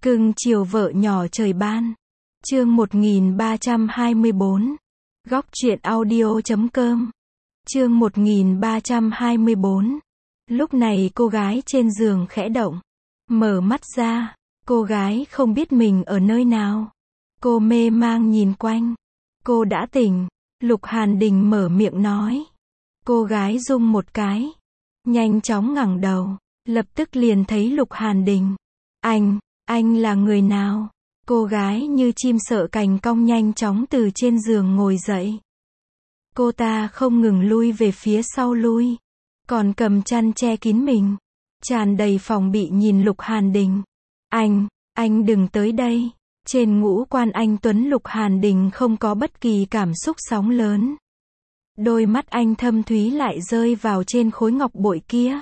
Cưng chiều vợ nhỏ trời ban. Chương 1324. Góc truyện audio.com. Chương 1324. Lúc này cô gái trên giường khẽ động. Mở mắt ra, cô gái không biết mình ở nơi nào. Cô mê mang nhìn quanh. Cô đã tỉnh. Lục Hàn Đình mở miệng nói. Cô gái rung một cái. Nhanh chóng ngẩng đầu. Lập tức liền thấy Lục Hàn Đình. Anh là người nào? Cô gái như chim sợ cành cong nhanh chóng từ trên giường ngồi dậy. Cô ta không ngừng lui về phía sau lui. Còn cầm chăn che kín mình. Tràn đầy phòng bị nhìn Lục Hàn Đình. Anh đừng tới đây. Trên ngũ quan anh Tuấn Lục Hàn Đình không có bất kỳ cảm xúc sóng lớn. Đôi mắt anh thâm thúy lại rơi vào trên khối ngọc bội kia.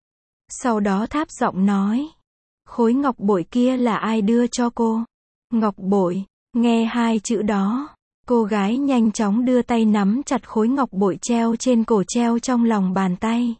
Sau đó thấp giọng nói. Khối ngọc bội kia là ai đưa cho cô? Ngọc bội, nghe hai chữ đó. Cô gái nhanh chóng đưa tay nắm chặt khối ngọc bội treo trên cổ treo trong lòng bàn tay.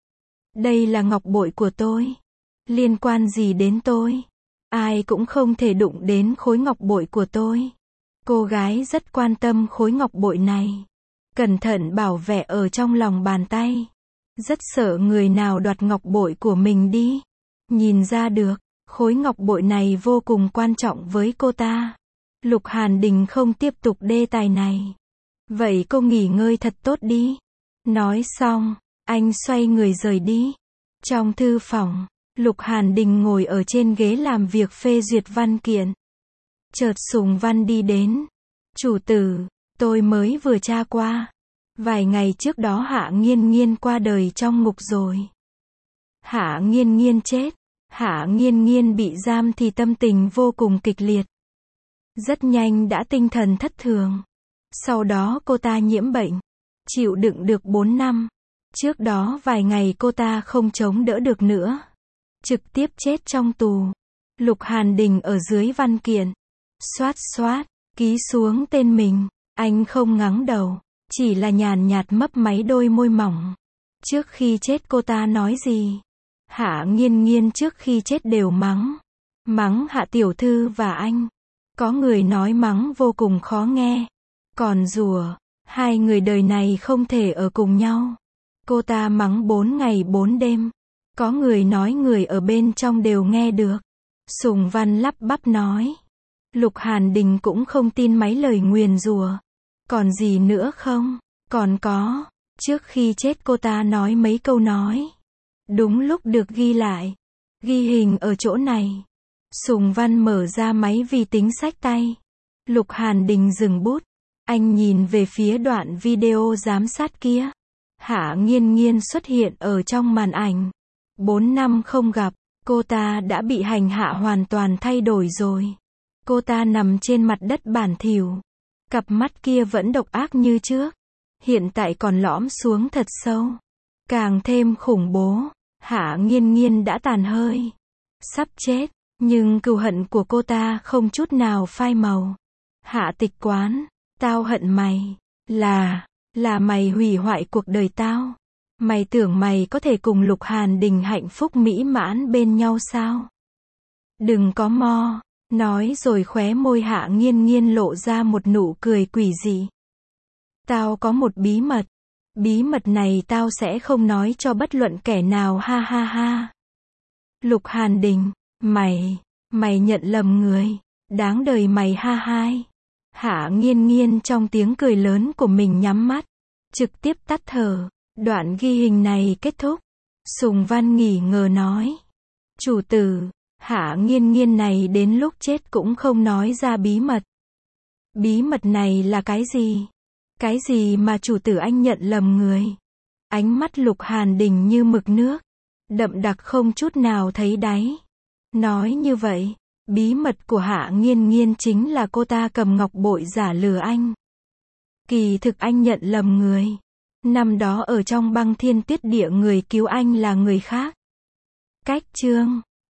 Đây là ngọc bội của tôi. Liên quan gì đến tôi? Ai cũng không thể đụng đến khối ngọc bội của tôi. Cô gái rất quan tâm khối ngọc bội này. Cẩn thận bảo vệ ở trong lòng bàn tay. Rất sợ người nào đoạt ngọc bội của mình đi. Nhìn ra được, khối ngọc bội này vô cùng quan trọng với cô ta. Lục Hàn Đình không tiếp tục đề tài này. Vậy cô nghỉ ngơi thật tốt đi. Nói xong, anh xoay người rời đi. Trong thư phòng, Lục Hàn Đình ngồi ở trên ghế làm việc phê duyệt văn kiện. Chợt Sùng Văn đi đến. Chủ tử, tôi mới vừa tra qua. Vài ngày trước đó Hạ Nghiên Nghiên qua đời trong ngục rồi. Hạ Nghiên Nghiên chết. Hạ Nghiên Nghiên bị giam thì tâm tình vô cùng kịch liệt. Rất nhanh đã tinh thần thất thường. Sau đó cô ta nhiễm bệnh. Chịu đựng được 4 năm. Trước đó vài ngày cô ta không chống đỡ được nữa. Trực tiếp chết trong tù. Lục Hàn Đình ở dưới văn kiện. Xoát xoát, ký xuống tên mình. Anh không ngẩng đầu. Chỉ là nhàn nhạt mấp máy đôi môi mỏng. Trước khi chết cô ta nói gì? Hạ Nghiên Nghiên trước khi chết đều mắng. Mắng Hạ tiểu thư và anh. Có người nói mắng vô cùng khó nghe. Còn rủa, hai người đời này không thể ở cùng nhau. Cô ta mắng 4 ngày 4 đêm. Có người nói người ở bên trong đều nghe được. Sùng Văn lắp bắp nói. Lục Hàn Đình cũng không tin mấy lời nguyền rủa. Còn gì nữa không? Còn có. Trước khi chết cô ta nói mấy câu nói. Đúng lúc được ghi lại. Ghi hình ở chỗ này. Sùng Văn mở ra máy vi tính xách tay. Lục Hàn Đình dừng bút. Anh nhìn về phía đoạn video giám sát kia. Hạ Nghiên Nghiên xuất hiện ở trong màn ảnh. 4 năm không gặp, cô ta đã bị hành hạ hoàn toàn thay đổi rồi. Cô ta nằm trên mặt đất bẩn thỉu. Cặp mắt kia vẫn độc ác như trước. Hiện tại còn lõm xuống thật sâu. Càng thêm khủng bố. Hạ Nghiên Nghiên đã tàn hơi. Sắp chết. Nhưng cừu hận của cô ta không chút nào phai màu. Hạ Tịch Quán. Tao hận mày. Là mày hủy hoại cuộc đời tao. Mày tưởng mày có thể cùng Lục Hàn Đình hạnh phúc mỹ mãn bên nhau sao? Đừng có mo. Nói rồi khóe môi Hạ Nghiên Nghiên lộ ra một nụ cười quỷ dị. Tao có một bí mật. Bí mật này tao sẽ không nói cho bất luận kẻ nào, ha ha ha. Lục Hàn Đình, mày nhận lầm người. Đáng đời mày, ha hai. Hạ Nghiên Nghiên trong tiếng cười lớn của mình nhắm mắt. Trực tiếp tắt thở. Đoạn ghi hình này kết thúc. Sùng Văn nghỉ ngờ nói. Chủ tử, Hạ Nghiên Nghiên này đến lúc chết cũng không nói ra bí mật. Bí mật này là cái gì? Cái gì mà chủ tử anh nhận lầm người? Ánh mắt Lục Hàn Đình như mực nước. Đậm đặc không chút nào thấy đáy. Nói như vậy, bí mật của Hạ Nghiên Nghiên chính là cô ta cầm ngọc bội giả lừa anh. Kỳ thực anh nhận lầm người. Năm đó ở trong Băng Thiên Tuyết Địa người cứu anh là người khác. Cách chương